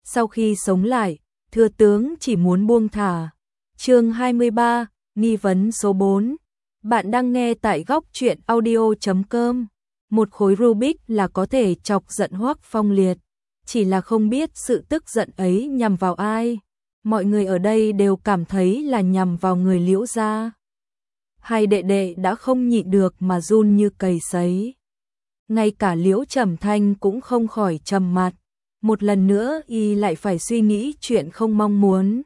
sau khi sống lại, thừa tướng chỉ muốn buông thả. Chương 23, nghi vấn số 4. Bạn đang nghe tại góc truyện audio.com. Một khối Rubik là có thể chọc giận Hoắc Phong Liệt, chỉ là không biết sự tức giận ấy nhằm vào ai. Mọi người ở đây đều cảm thấy là nhằm vào người Liễu gia. Hai đệ đệ đã không nhịn được mà run như cầy sấy. Ngay cả Liễu Trầm Thanh cũng không khỏi trầm mặt. Một lần nữa y lại phải suy nghĩ chuyện không mong muốn.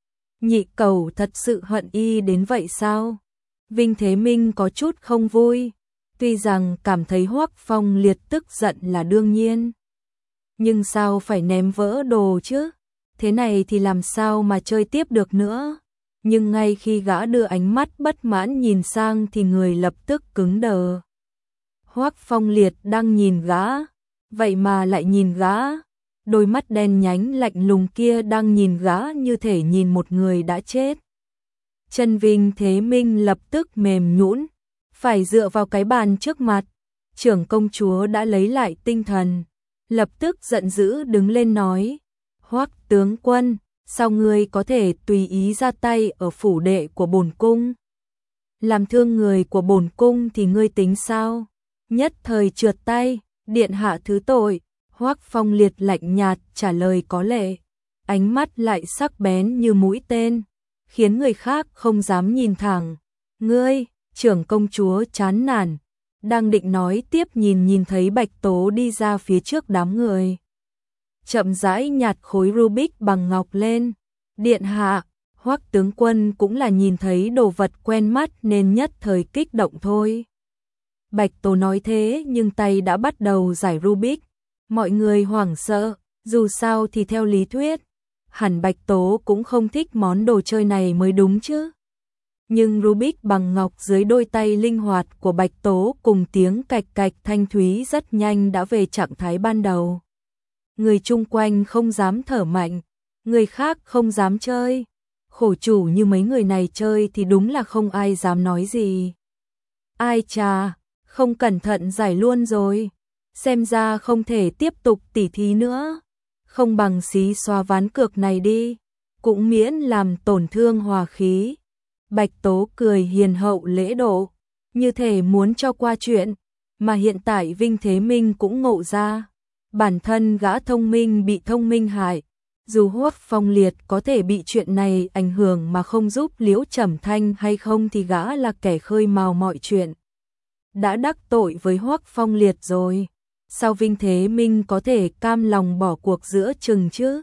Nhị Cẩu thật sự hận y đến vậy sao? Vinh Thế Minh có chút không vui. Tuy rằng cảm thấy Hoắc Phong Liệt tức giận là đương nhiên, nhưng sao phải ném vỡ đồ chứ? Thế này thì làm sao mà chơi tiếp được nữa? Nhưng ngay khi gã đưa ánh mắt bất mãn nhìn sang thì người lập tức cứng đờ. Hoắc Phong Liệt đang nhìn gã, vậy mà lại nhìn gã. Đôi mắt đen nhánh lạnh lùng kia đang nhìn gã như thể nhìn một người đã chết. Chân Vinh Thế Minh lập tức mềm nhũn, phải dựa vào cái bàn trước mặt. Trưởng công chúa đã lấy lại tinh thần, lập tức giận dữ đứng lên nói: Hoắc tướng quân, sao ngươi có thể tùy ý ra tay ở phủ đệ của bổn cung? Làm thương người của bổn cung thì ngươi tính sao? Nhất thời trượt tay, điện hạ thứ tội. Hoắc Phong Liệt lạnh nhạt trả lời có lệ, ánh mắt lại sắc bén như mũi tên, khiến người khác không dám nhìn thẳng. Ngươi, trưởng công chúa chán nản, đang định nói tiếp nhìn thấy Bạch Tố đi ra phía trước đám người. Chậm rãi nhặt khối Rubik bằng ngọc lên. Điện hạ, Hoắc tướng quân cũng là nhìn thấy đồ vật quen mắt nên nhất thời kích động thôi. Bạch Tố nói thế nhưng tay đã bắt đầu giải Rubik. Mọi người hoảng sợ, dù sao thì theo lý thuyết, hẳn Bạch Tố cũng không thích món đồ chơi này mới đúng chứ. Nhưng Rubik bằng ngọc dưới đôi tay linh hoạt của Bạch Tố cùng tiếng cạch cạch thanh thúy rất nhanh đã về trạng thái ban đầu. Người chung quanh không dám thở mạnh, người khác không dám chơi. Khổ chủ như mấy người này chơi thì đúng là không ai dám nói gì. Ai chà, không cẩn thận giải luôn rồi. Xem ra không thể tiếp tục tỉ thí nữa. Không bằng xí xóa ván cược này đi, cũng miễn làm tổn thương hòa khí. Bạch Tố cười hiền hậu lễ độ, như thể muốn cho qua chuyện, mà hiện tại Vinh Thế Minh cũng ngộ ra. Bản thân gã thông minh bị thông minh hại, dù Hoắc Phong Liệt có thể bị chuyện này ảnh hưởng mà không giúp Liễu Trầm Thanh hay không thì gã là kẻ khơi mào mọi chuyện. Đã đắc tội với Hoắc Phong Liệt rồi, sao Vinh Thế Minh có thể cam lòng bỏ cuộc giữa chừng chứ?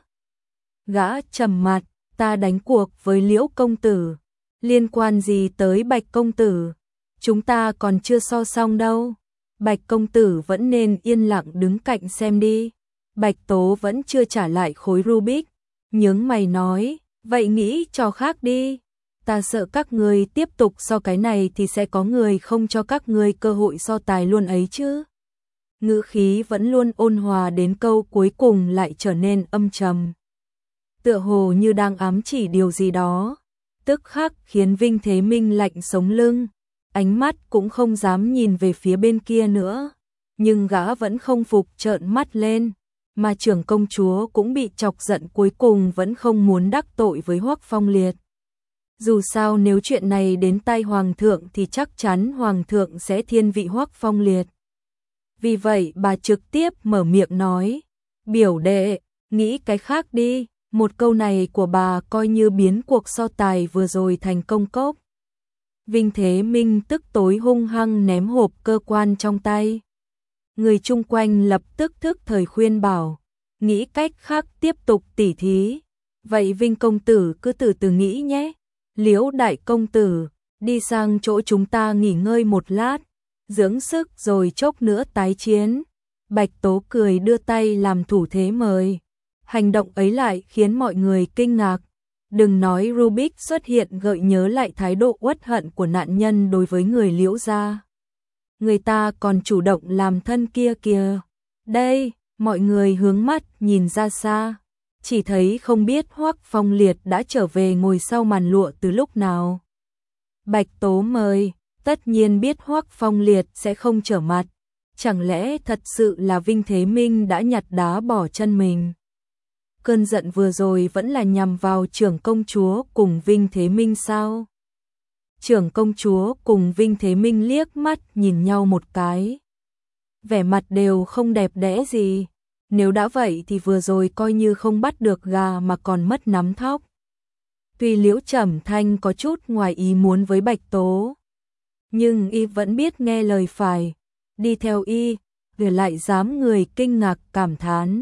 Gã trầm mặt, ta đánh cuộc với Liễu công tử, liên quan gì tới Bạch công tử? Chúng ta còn chưa so xong đâu. Bạch công tử vẫn nên yên lặng đứng cạnh xem đi. Bạch Tố vẫn chưa trả lại khối Rubik, nhướng mày nói, vậy nghĩ trò khác đi. Ta sợ các người tiếp tục so cái này thì sẽ có người không cho các người cơ hội so tài luôn ấy chứ. Ngữ khí vẫn luôn ôn hòa đến câu cuối cùng lại trở nên âm trầm, tựa hồ như đang ám chỉ điều gì đó. Tức khắc khiến Vinh Thế Minh lạnh sống lưng, ánh mắt cũng không dám nhìn về phía bên kia nữa. Nhưng gã vẫn không phục trợn mắt lên, mà trưởng công chúa cũng bị chọc giận cuối cùng vẫn không muốn đắc tội với Hoắc Phong Liệt. Dù sao nếu chuyện này đến tai Hoàng thượng thì chắc chắn Hoàng thượng sẽ thiên vị Hoắc Phong Liệt. Vì vậy bà trực tiếp mở miệng nói, biểu đệ, nghĩ cái khác đi. Một câu này của bà coi như biến cuộc so tài vừa rồi thành công cốc. Vinh Thế Minh tức tối hung hăng ném hộp cơ quan trong tay. Người chung quanh lập tức thức thời khuyên bảo, nghĩ cách khác tiếp tục tỉ thí. Vậy Vinh công tử cứ từ từ nghĩ nhé. Liễu đại công tử, đi sang chỗ chúng ta nghỉ ngơi một lát, dưỡng sức rồi chốc nữa tái chiến. Bạch Tố cười đưa tay làm thủ thế mời. Hành động ấy lại khiến mọi người kinh ngạc. Đừng nói Rubik xuất hiện gợi nhớ lại thái độ uất hận của nạn nhân đối với người Liễu gia. Người ta còn chủ động làm thân kia kìa. Đây, mọi người hướng mắt nhìn ra xa, chỉ thấy không biết Hoắc Phong Liệt đã trở về ngồi sau màn lụa từ lúc nào. Bạch Tố mời, tất nhiên biết Hoắc Phong Liệt sẽ không trở mặt. Chẳng lẽ thật sự là Vinh Thế Minh đã nhặt đá bỏ chân mình? cơn giận vừa rồi vẫn là nhằm vào trưởng công chúa cùng Vinh Thế Minh sao? Trưởng công chúa cùng Vinh Thế Minh liếc mắt nhìn nhau một cái. Vẻ mặt đều không đẹp đẽ gì. Nếu đã vậy thì vừa rồi coi như không bắt được gà mà còn mất nắm thóc. Tuy Liễu Trầm Thanh có chút ngoài ý muốn với Bạch Tố, nhưng y vẫn biết nghe lời phải, đi theo y, vừa lại dám người kinh ngạc cảm thán.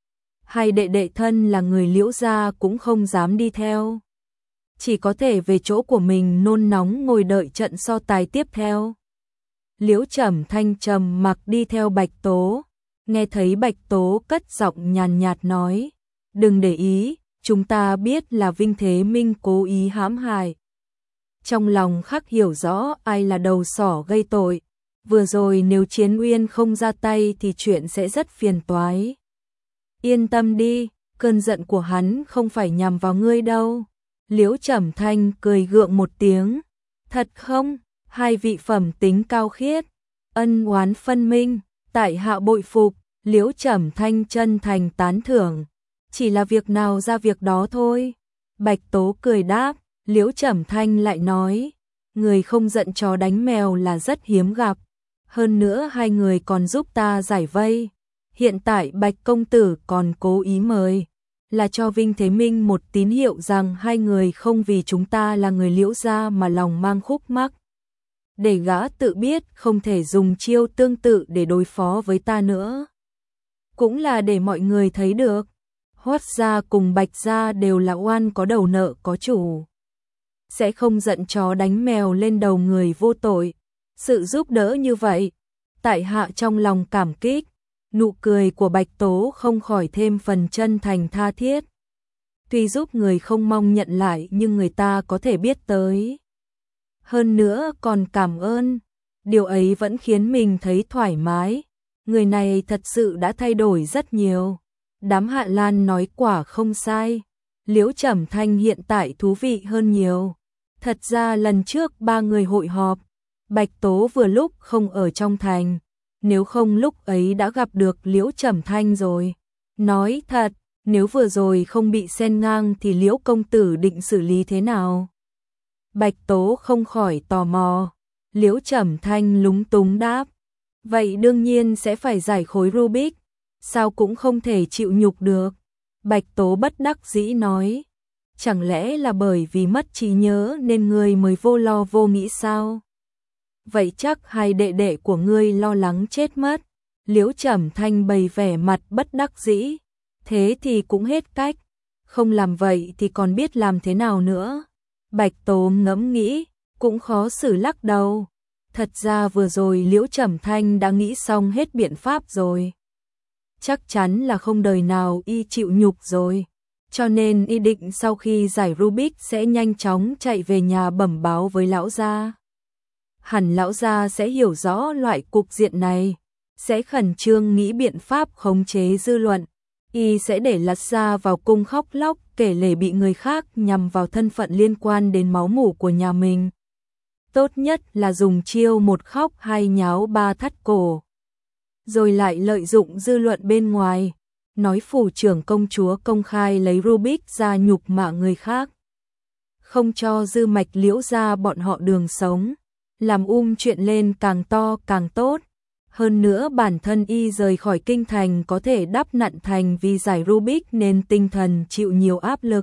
Hai đệ đệ thân là người Liễu gia cũng không dám đi theo, chỉ có thể về chỗ của mình nôn nóng ngồi đợi trận so tài tiếp theo. Liễu Trầm Thanh trầm mặc đi theo Bạch Tố, nghe thấy Bạch Tố cất giọng nhàn nhạt nói, đừng để ý, chúng ta biết là Vinh Thế Minh cố ý hãm hại. Trong lòng khắc hiểu rõ ai là đầu sỏ gây tội, vừa rồi nếu Chiến Uyên không ra tay thì chuyện sẽ rất phiền toái. Yên tâm đi, cơn giận của hắn không phải nhằm vào ngươi đâu. Liễu Trầm Thanh cười gượng một tiếng, thật không? Hai vị phẩm tính cao khiết, ân oán phân minh, tại hạ bội phục. Liễu Trầm Thanh chân thành tán thưởng, chỉ là việc nào ra việc đó thôi. Bạch Tố cười đáp. Liễu Trầm Thanh lại nói, người không giận chó đánh mèo là rất hiếm gặp, hơn nữa hai người còn giúp ta giải vây. Hiện tại Bạch công tử còn cố ý mời, là cho Vinh Thế Minh một tín hiệu rằng hai người không vì chúng ta là người Liễu gia mà lòng mang khúc mắc. Để gã tự biết không thể dùng chiêu tương tự để đối phó với ta nữa. Cũng là để mọi người thấy được, Hoắc gia cùng Bạch gia đều là oan có đầu nợ có chủ. Sẽ không giận chó đánh mèo lên đầu người vô tội. Sự giúp đỡ như vậy, tại hạ trong lòng cảm kích. Nụ cười của Bạch Tố không khỏi thêm phần chân thành tha thiết. Tuy giúp người không mong nhận lại nhưng người ta có thể biết tới. Hơn nữa còn cảm ơn, điều ấy vẫn khiến mình thấy thoải mái. Người này thật sự đã thay đổi rất nhiều. Đám Hạ Lan nói quả không sai. Liễu Trầm Thanh hiện tại thú vị hơn nhiều. Thật ra lần trước ba người hội họp, Bạch Tố vừa lúc không ở trong thành, nếu không lúc ấy đã gặp được Liễu Trầm Thanh rồi. Nói thật, nếu vừa rồi không bị xen ngang thì Liễu công tử định xử lý thế nào? Bạch Tố không khỏi tò mò. Liễu Trầm Thanh lúng túng đáp, vậy đương nhiên sẽ phải giải khối Rubik, sao cũng không thể chịu nhục được. Bạch Tố bất đắc dĩ nói, chẳng lẽ là bởi vì mất trí nhớ nên ngươi mới vô lo vô nghĩ sao? Vậy chắc hai đệ đệ của ngươi lo lắng chết mất. Liễu Trầm Thanh bày vẻ mặt bất đắc dĩ, thế thì cũng hết cách, không làm vậy thì còn biết làm thế nào nữa. Bạch Tố ngẫm nghĩ, cũng khó xử lắc đầu. Thật ra vừa rồi Liễu Trầm Thanh đã nghĩ xong hết biện pháp rồi. Chắc chắn là không đời nào y chịu nhục rồi. Cho nên y định sau khi giải Rubik sẽ nhanh chóng chạy về nhà bẩm báo với lão gia. Hẳn lão gia sẽ hiểu rõ loại cục diện này, sẽ khẩn trương nghĩ biện pháp khống chế dư luận. Y sẽ để Lạt Gia vào cung khóc lóc kể lể bị người khác nhằm vào thân phận liên quan đến máu mủ của nhà mình. Tốt nhất là dùng chiêu một khóc hai nháo ba thắt cổ. Rồi lại lợi dụng dư luận bên ngoài, nói phủ trưởng công chúa công khai lấy Rubik ra nhục mạ người khác. Không cho dư mạch Liễu gia bọn họ đường sống, làm chuyện lên càng to càng tốt. Hơn nữa bản thân y rời khỏi kinh thành có thể đắp nặn thành vì giải Rubik nên tinh thần chịu nhiều áp lực.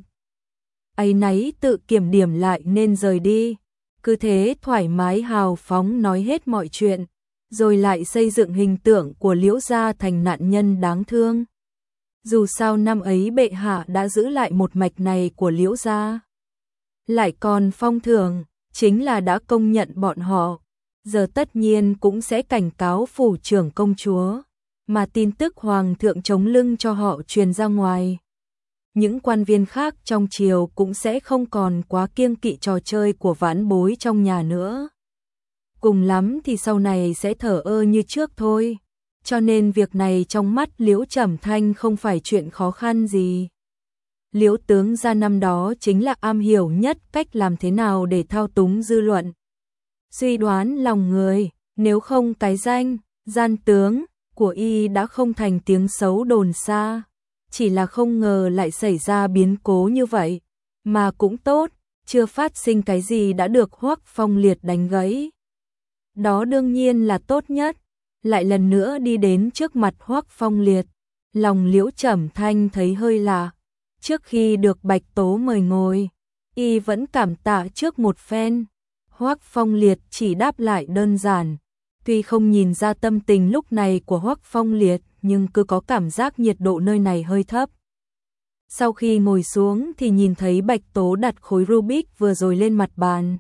Áy náy tự kiểm điểm lại nên rời đi. Cứ thế thoải mái hào phóng nói hết mọi chuyện, rồi lại xây dựng hình tượng của Liễu gia thành nạn nhân đáng thương. Dù sao năm ấy bệ hạ đã giữ lại một mạch này của Liễu gia. Lại còn phong thưởng, chính là đã công nhận bọn họ. Giờ tất nhiên cũng sẽ cảnh cáo phủ trưởng công chúa, mà tin tức hoàng thượng chống lưng cho họ truyền ra ngoài. Những quan viên khác trong triều cũng sẽ không còn quá kiêng kỵ trò chơi của vãn bối trong nhà nữa. Cùng lắm thì sau này sẽ thờ ơ như trước thôi. Cho nên việc này trong mắt Liễu Trầm Thanh không phải chuyện khó khăn gì. Liễu tướng gia năm đó chính là am hiểu nhất cách làm thế nào để thao túng dư luận, suy đoán lòng người. Nếu không cái danh gian tướng của y đã không thành tiếng xấu đồn xa. chỉ là không ngờ lại xảy ra biến cố như vậy, mà cũng tốt, chưa phát sinh cái gì đã được Hoắc Phong Liệt đánh gãy. Đó đương nhiên là tốt nhất, lại lần nữa đi đến trước mặt Hoắc Phong Liệt, lòng Liễu Trầm Thanh thấy hơi lạ, trước khi được Bạch Tố mời ngồi, y vẫn cảm tạ trước một phen. Hoắc Phong Liệt chỉ đáp lại đơn giản, tuy không nhìn ra tâm tình lúc này của Hoắc Phong Liệt, nhưng cứ có cảm giác nhiệt độ nơi này hơi thấp. Sau khi ngồi xuống thì nhìn thấy Bạch Tố đặt khối Rubik vừa rồi lên mặt bàn.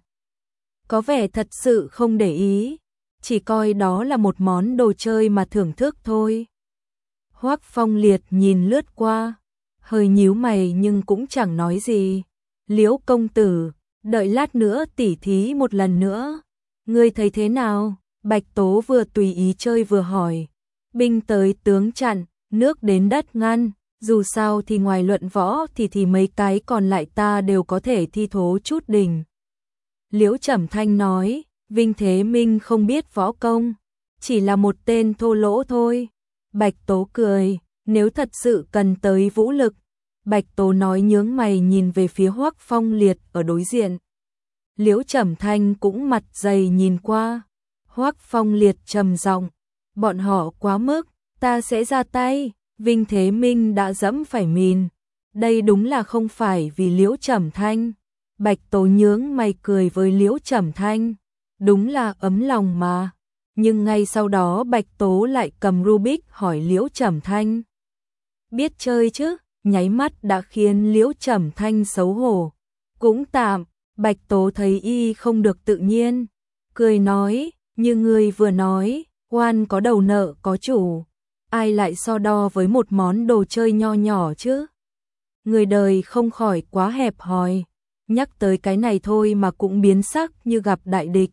Có vẻ thật sự không để ý, chỉ coi đó là một món đồ chơi mà thưởng thức thôi. Hoắc Phong Liệt nhìn lướt qua, hơi nhíu mày nhưng cũng chẳng nói gì. Liễu công tử, đợi lát nữa tỉ thí một lần nữa. Ngươi thấy thế nào? Bạch Tố vừa tùy ý chơi vừa hỏi. Binh tới tướng chặn, nước đến đất ngăn, dù sao thì ngoài luận võ thì mấy cái còn lại ta đều có thể thi thố chút đỉnh. Liễu Trầm Thanh nói, Vinh Thế Minh không biết võ công, chỉ là một tên thô lỗ thôi. Bạch Tố cười, nếu thật sự cần tới vũ lực. Bạch Tố nói nhướng mày nhìn về phía Hoắc Phong Liệt ở đối diện. Liễu Trầm Thanh cũng mặt dày nhìn qua. Hoắc Phong Liệt trầm giọng, bọn họ quá mức, ta sẽ ra tay. Vinh Thế Minh đã dẫm phải mìn. Đây đúng là không phải vì Liễu Trầm Thanh. Bạch Tố nhướng mày cười với Liễu Trầm Thanh. Đúng là ấm lòng mà. Nhưng ngay sau đó Bạch Tố lại cầm Rubik hỏi Liễu Trầm Thanh. Biết chơi chứ? Nháy mắt đã khiến Liễu Trầm Thanh xấu hổ. Cũng tạm, Bạch Tố thấy y không được tự nhiên. Cười nói, như người vừa nói, quan có đầu nợ có chủ. Ai lại so đo với một món đồ chơi nho nhỏ chứ? Người đời không khỏi quá hẹp hòi. Nhắc tới cái này thôi mà cũng biến sắc như gặp đại địch.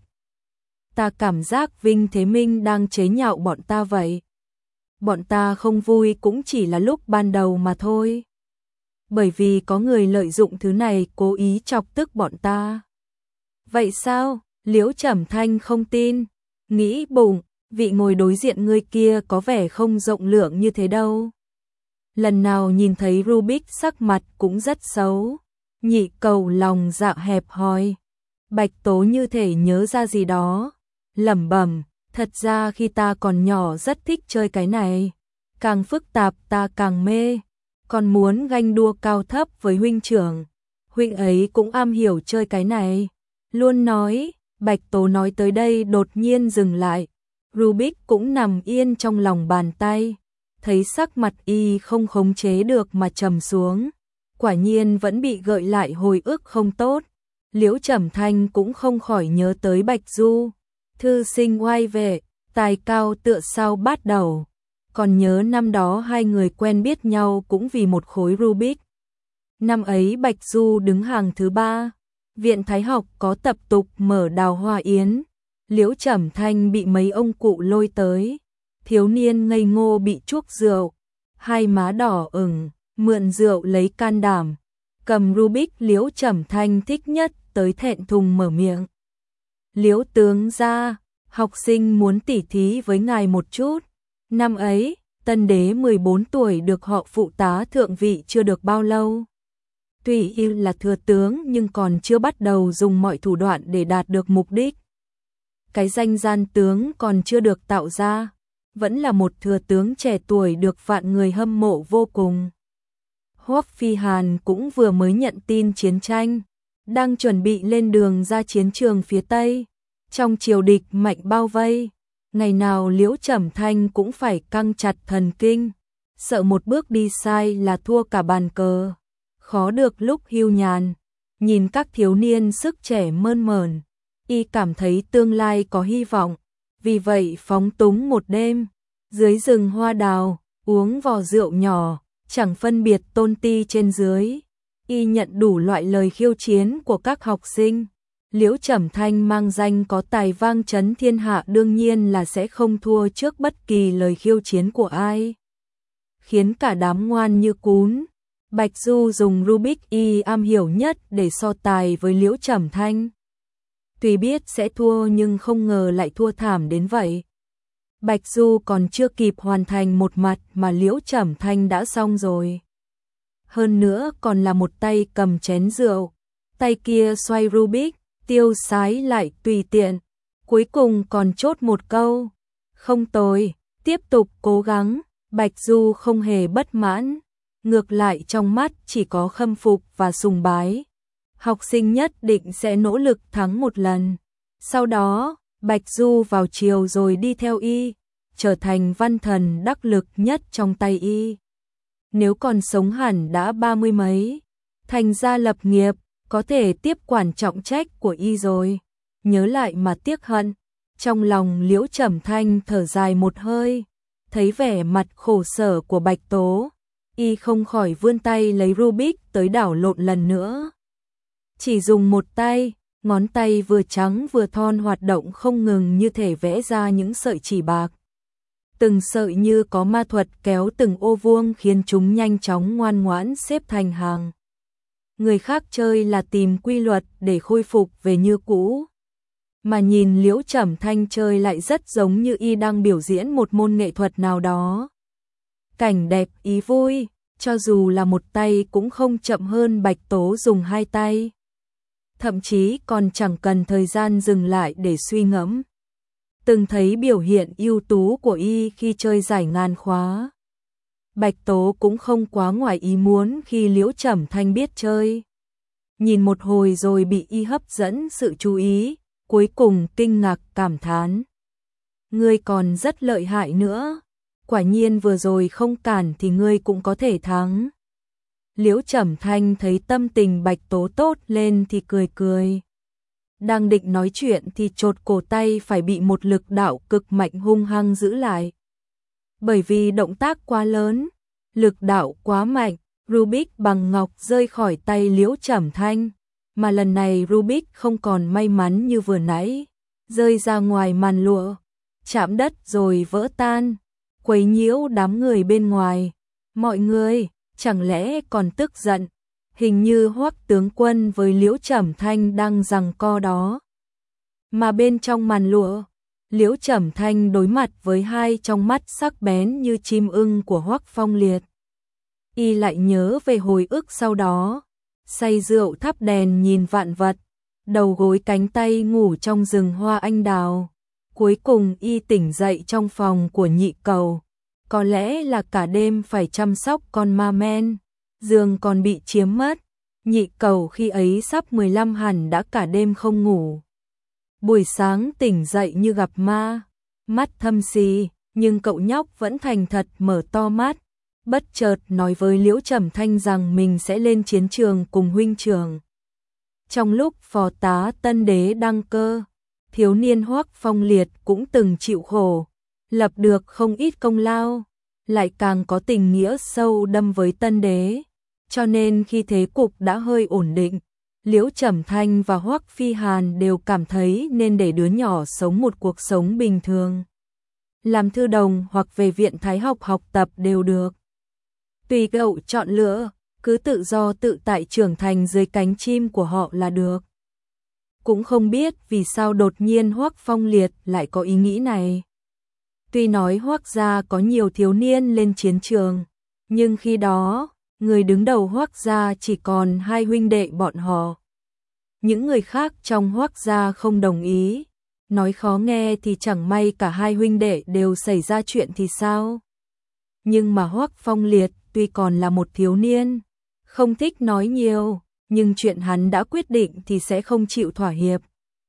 Ta cảm giác Vinh Thế Minh đang chế nhạo bọn ta vậy. Bọn ta không vui cũng chỉ là lúc ban đầu mà thôi. Bởi vì có người lợi dụng thứ này cố ý chọc tức bọn ta. Vậy sao? Liễu Trầm Thanh không tin. Nghĩ bụng, vị ngồi đối diện người kia có vẻ không rộng lượng như thế đâu. Lần nào nhìn thấy Rubik sắc mặt cũng rất xấu. Nhị cầu lòng dạ hẹp hòi. Bạch Tố như thể nhớ ra gì đó. Lẩm bẩm, thật ra khi ta còn nhỏ rất thích chơi cái này. Càng phức tạp ta càng mê. Còn muốn ganh đua cao thấp với huynh trưởng. Huynh ấy cũng am hiểu chơi cái này. Luôn nói, Bạch Tố nói tới đây đột nhiên dừng lại. Rubik cũng nằm yên trong lòng bàn tay. Thấy sắc mặt y không khống chế được mà trầm xuống. Quả nhiên vẫn bị gợi lại hồi ức không tốt. Liễu Trầm Thanh cũng không khỏi nhớ tới Bạch Du. Thư sinh oai vệ, tài cao tựa sao bát đầu. Còn nhớ năm đó hai người quen biết nhau cũng vì một khối Rubik. Năm ấy Bạch Du đứng hàng thứ 3. Viện Thái học có tập tục mở đào hoa yến. Liễu Trầm Thanh bị mấy ông cụ lôi tới. Thiếu niên ngây ngô bị chuốc rượu. Hai má đỏ ửng, mượn rượu lấy can đảm. Cầm Rubik Liễu Trầm Thanh thích nhất tới thẹn thùng mở miệng. Liễu tướng gia, học sinh muốn tỉ thí với ngài một chút. Năm ấy, tân đế 14 tuổi được họ phụ tá thượng vị chưa được bao lâu. Tuy y là thừa tướng nhưng còn chưa bắt đầu dùng mọi thủ đoạn để đạt được mục đích. Cái danh gian tướng còn chưa được tạo ra, vẫn là một thừa tướng trẻ tuổi được vạn người hâm mộ vô cùng. Hoắc Phi Hàn cũng vừa mới nhận tin chiến tranh, đang chuẩn bị lên đường ra chiến trường phía Tây. Trong triều địch mạnh bao vây, ngày nào Liễu Trầm Thanh cũng phải căng chặt thần kinh, sợ một bước đi sai là thua cả bàn cờ. Khó được lúc hưu nhàn, nhìn các thiếu niên sức trẻ mơn mởn, y cảm thấy tương lai có hy vọng, vì vậy phóng túng một đêm, dưới rừng hoa đào, uống vò rượu nhỏ, chẳng phân biệt tôn ti trên dưới. Y nhận đủ loại lời khiêu chiến của các học sinh. Liễu Trầm Thanh mang danh có tài vang chấn thiên hạ đương nhiên là sẽ không thua trước bất kỳ lời khiêu chiến của ai. Khiến cả đám ngoan như cún. Bạch Du dùng Rubik y am hiểu nhất để so tài với Liễu Trầm Thanh. Tuy biết sẽ thua nhưng không ngờ lại thua thảm đến vậy. Bạch Du còn chưa kịp hoàn thành một mặt mà Liễu Trầm Thanh đã xong rồi. hơn nữa còn là một tay cầm chén rượu, tay kia xoay Rubik, tiêu sái lại tùy tiện. Cuối cùng còn chốt một câu, không tồi, tiếp tục cố gắng. Bạch Du không hề bất mãn, ngược lại trong mắt chỉ có khâm phục và sùng bái. Học sinh nhất định sẽ nỗ lực thắng một lần. Sau đó, Bạch Du vào chiều rồi đi theo y, trở thành văn thần đắc lực nhất trong tay y. Nếu còn sống hẳn đã 30 mấy, thành gia lập nghiệp, có thể tiếp quản trọng trách của y rồi. Nhớ lại mà tiếc hận, trong lòng Liễu Trầm Thanh thở dài một hơi, thấy vẻ mặt khổ sở của Bạch Tố, y không khỏi vươn tay lấy Rubik tới đảo lộn lần nữa. Chỉ dùng một tay, ngón tay vừa trắng vừa thon hoạt động không ngừng như thể vẽ ra những sợi chỉ bạc. Từng sợi như có ma thuật kéo từng ô vuông khiến chúng nhanh chóng ngoan ngoãn xếp thành hàng. Người khác chơi là tìm quy luật để khôi phục về như cũ. Mà nhìn Liễu Trầm Thanh chơi lại rất giống như y đang biểu diễn một môn nghệ thuật nào đó. Cảnh đẹp ý vui, cho dù là một tay cũng không chậm hơn Bạch Tố dùng hai tay. Thậm chí còn chẳng cần thời gian dừng lại để suy ngẫm. Từng thấy biểu hiện ưu tú của y khi chơi giải ngàn khóa. Bạch Tố cũng không quá ngoài ý muốn khi Liễu Trầm Thanh biết chơi. Nhìn một hồi rồi bị y hấp dẫn sự chú ý, cuối cùng kinh ngạc cảm thán. Ngươi còn rất lợi hại nữa, quả nhiên vừa rồi không cản thì ngươi cũng có thể thắng. Liễu Trầm Thanh thấy tâm tình Bạch Tố tốt lên thì cười cười. Đang định nói chuyện thì chột cổ tay phải bị một lực đạo cực mạnh hung hăng giữ lại. Bởi vì động tác quá lớn, lực đạo quá mạnh, Rubik bằng ngọc rơi khỏi tay Liễu Trầm Thanh. Mà lần này Rubik không còn may mắn như vừa nãy, rơi ra ngoài màn lụa, chạm đất rồi vỡ tan, quấy nhiễu đám người bên ngoài. Mọi người, chẳng lẽ còn tức giận? Hình như Hoắc tướng quân với Liễu Trầm Thanh đang giằng co đó. Mà bên trong màn lụa, Liễu Trầm Thanh đối mặt với hai trong mắt sắc bén như chim ưng của Hoắc Phong Liệt. Y lại nhớ về hồi ức sau đó, say rượu thắp đèn nhìn vạn vật, đầu gối cánh tay ngủ trong rừng hoa anh đào. Cuối cùng y tỉnh dậy trong phòng của Nhị Cầu, có lẽ là cả đêm phải chăm sóc con ma men, giường còn bị chiếm mất. Nhị Cầu khi ấy sắp 15 hẳn đã cả đêm không ngủ. Buổi sáng tỉnh dậy như gặp ma, mắt thâm sì, nhưng cậu nhóc vẫn thành thật mở to mắt, bất chợt nói với Liễu Trầm Thanh rằng mình sẽ lên chiến trường cùng huynh trưởng. Trong lúc phò tá tân đế đăng cơ, thiếu niên Hoắc Phong Liệt cũng từng chịu khổ, lập được không ít công lao, lại càng có tình nghĩa sâu đậm với tân đế. Cho nên khi thế cục đã hơi ổn định, Liễu Trầm Thanh và Hoắc Phi Hàn đều cảm thấy nên để đứa nhỏ sống một cuộc sống bình thường. Làm thư đồng hoặc về viện thái học học tập đều được. Tùy cậu chọn lựa, cứ tự do tự tại trưởng thành dưới cánh chim của họ là được. Cũng không biết vì sao đột nhiên Hoắc Phong Liệt lại có ý nghĩ này. Tuy nói Hoắc gia có nhiều thiếu niên lên chiến trường, nhưng khi đó, người đứng đầu Hoắc gia chỉ còn hai huynh đệ bọn họ. Những người khác trong Hoắc gia không đồng ý, nói khó nghe thì chẳng may cả hai huynh đệ đều xảy ra chuyện thì sao. Nhưng mà Hoắc Phong Liệt tuy còn là một thiếu niên, không thích nói nhiều, nhưng chuyện hắn đã quyết định thì sẽ không chịu thỏa hiệp.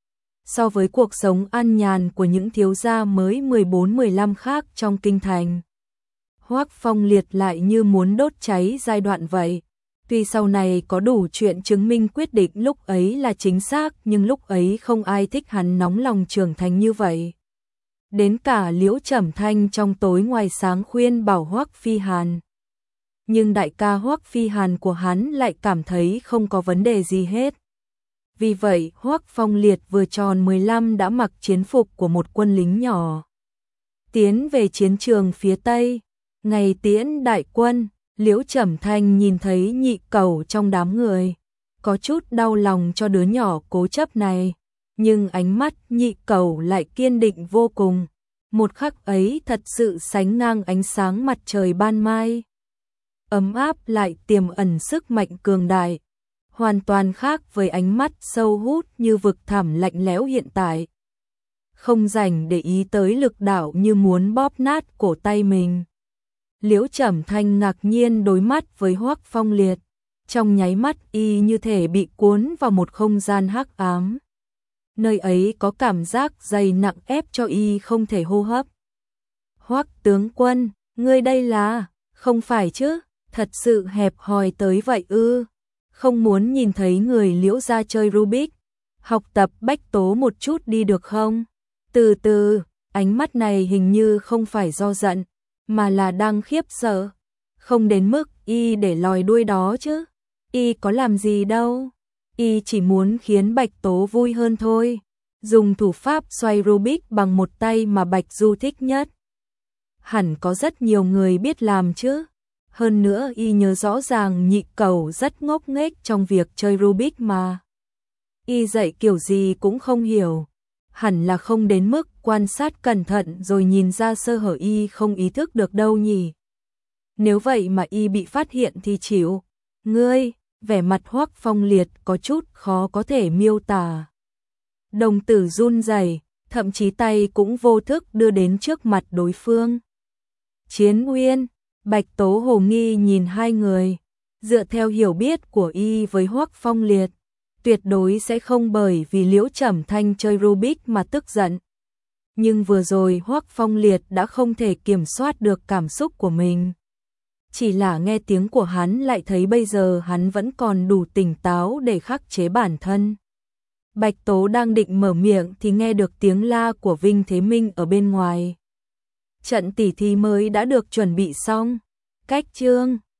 So với cuộc sống an nhàn của những thiếu gia mới 14-15 khác trong kinh thành, Hoắc Phong Liệt lại như muốn đốt cháy giai đoạn vậy. Tuy sau này có đủ chuyện chứng minh quyết định lúc ấy là chính xác, nhưng lúc ấy không ai thích hắn nóng lòng trưởng thành như vậy. Đến cả Liễu Trầm Thanh trong tối ngoài sáng khuyên bảo Hoắc Phi Hàn. Nhưng đại ca Hoắc Phi Hàn của hắn lại cảm thấy không có vấn đề gì hết. Vì vậy Hoắc Phong Liệt vừa tròn 15 đã mặc chiến phục của một quân lính nhỏ, tiến về chiến trường phía Tây. Ngày tiễn đại quân, Liễu Trầm Thanh nhìn thấy Nhị Cầu trong đám người, có chút đau lòng cho đứa nhỏ cố chấp này, nhưng ánh mắt Nhị Cầu lại kiên định vô cùng. Một khắc ấy thật sự sánh ngang ánh sáng mặt trời ban mai. ấm áp lại tiềm ẩn sức mạnh cường đại, hoàn toàn khác với ánh mắt sâu hút như vực thẳm lạnh lẽo hiện tại. Không rảnh để ý tới lực đạo như muốn bóp nát cổ tay mình. Liễu Trầm Thanh ngạc nhiên đối mắt với Hoắc Phong Liệt, trong nháy mắt y như thể bị cuốn vào một không gian hắc ám. Nơi ấy có cảm giác dày nặng ép cho y không thể hô hấp. Hoắc tướng quân, ngươi đây là, không phải chứ, thật sự hẹp hòi tới vậy ư? Không muốn nhìn thấy người Liễu gia chơi Rubik, học tập bách tố một chút đi được không? Từ từ, ánh mắt này hình như không phải do giận, mà là đang khiếp sợ. Không đến mức y để lòi đuôi đó chứ. Y có làm gì đâu. Y chỉ muốn khiến Bạch Tố vui hơn thôi. Dùng thủ pháp xoay Rubik bằng một tay mà Bạch Du thích nhất. Hẳn có rất nhiều người biết làm chứ. Hơn nữa y nhớ rõ ràng Nhị Cẩu rất ngốc nghếch trong việc chơi Rubik mà. Y dạy kiểu gì cũng không hiểu. Hẳn là không đến mức quan sát cẩn thận rồi nhìn ra sơ hở y không ý thức được đâu nhỉ. Nếu vậy mà y bị phát hiện thì chịu. Ngươi, vẻ mặt Hoắc Phong Liệt có chút khó có thể miêu tả. Đồng tử run rẩy, thậm chí tay cũng vô thức đưa đến trước mặt đối phương. Chiến Uyên, Bạch Tố hồ nghi nhìn hai người, dựa theo hiểu biết của y với Hoắc Phong Liệt, tuyệt đối sẽ không bởi vì Liễu Trầm Thanh chơi Rubik mà tức giận. Nhưng vừa rồi Hoắc Phong Liệt đã không thể kiểm soát được cảm xúc của mình. Chỉ là nghe tiếng của hắn lại thấy bây giờ hắn vẫn còn đủ tỉnh táo để khắc chế bản thân. Bạch Tố đang định mở miệng thì nghe được tiếng la của Vinh Thế Minh ở bên ngoài. Trận tỉ thí mới đã được chuẩn bị xong. Cách chương